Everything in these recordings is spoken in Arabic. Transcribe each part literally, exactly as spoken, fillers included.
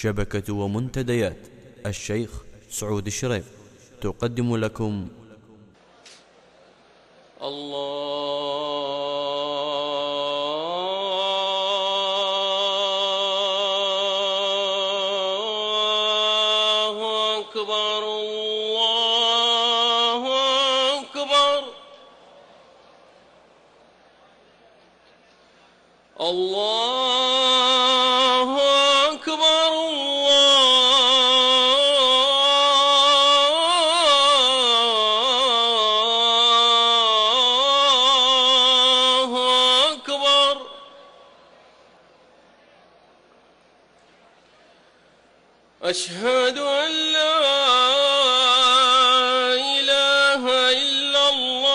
شبكة ومنتديات الشيخ سعود الشريف تقدم لكم الله أكبر الله أكبر الله أكبر الله أكبر أشهد أن لا إله إلا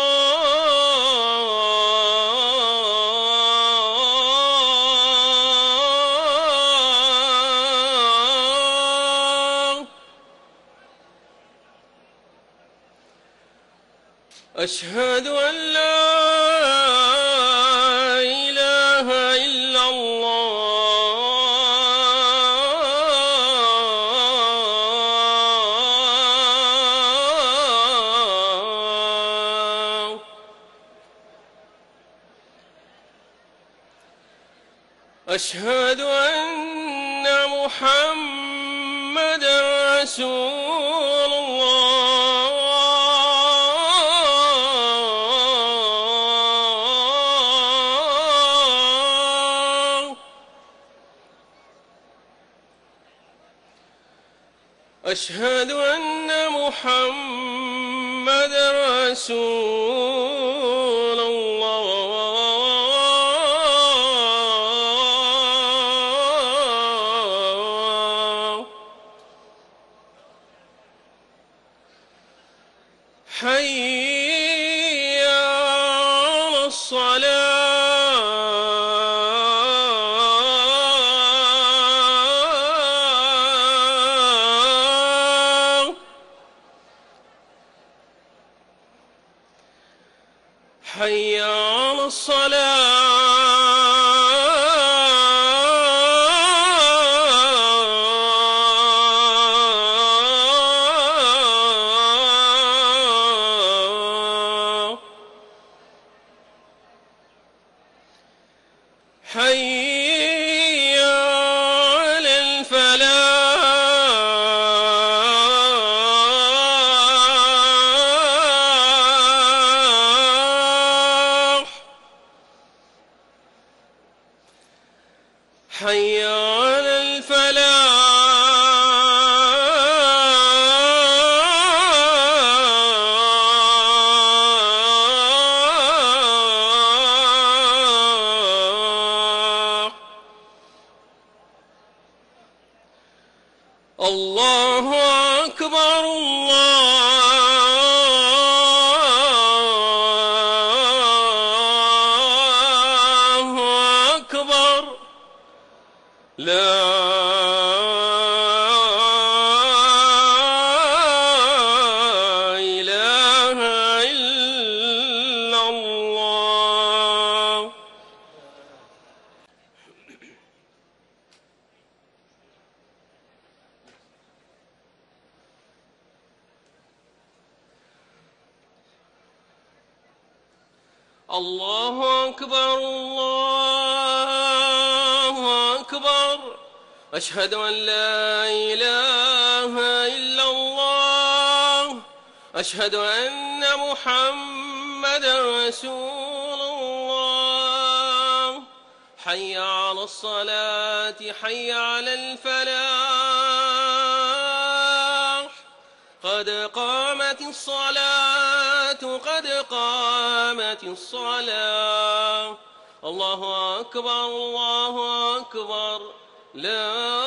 الله أشهد أن لا إله إلا الله أشهد أن محمدا رسول الله أشهد أن محمدا رسول الله حي على الصلاة حي على الصلاة حي على الفلاح حي على الفلاح الله أكبر الله أكبر لا إله إلا الله الله أكبر الله أكبر أشهد أن لا إله إلا الله أشهد أن محمدا رسول الله حي على الصلاة حي على الفلاح قد قامت الصلاة قد قامت الصلاة الله أكبر الله أكبر لا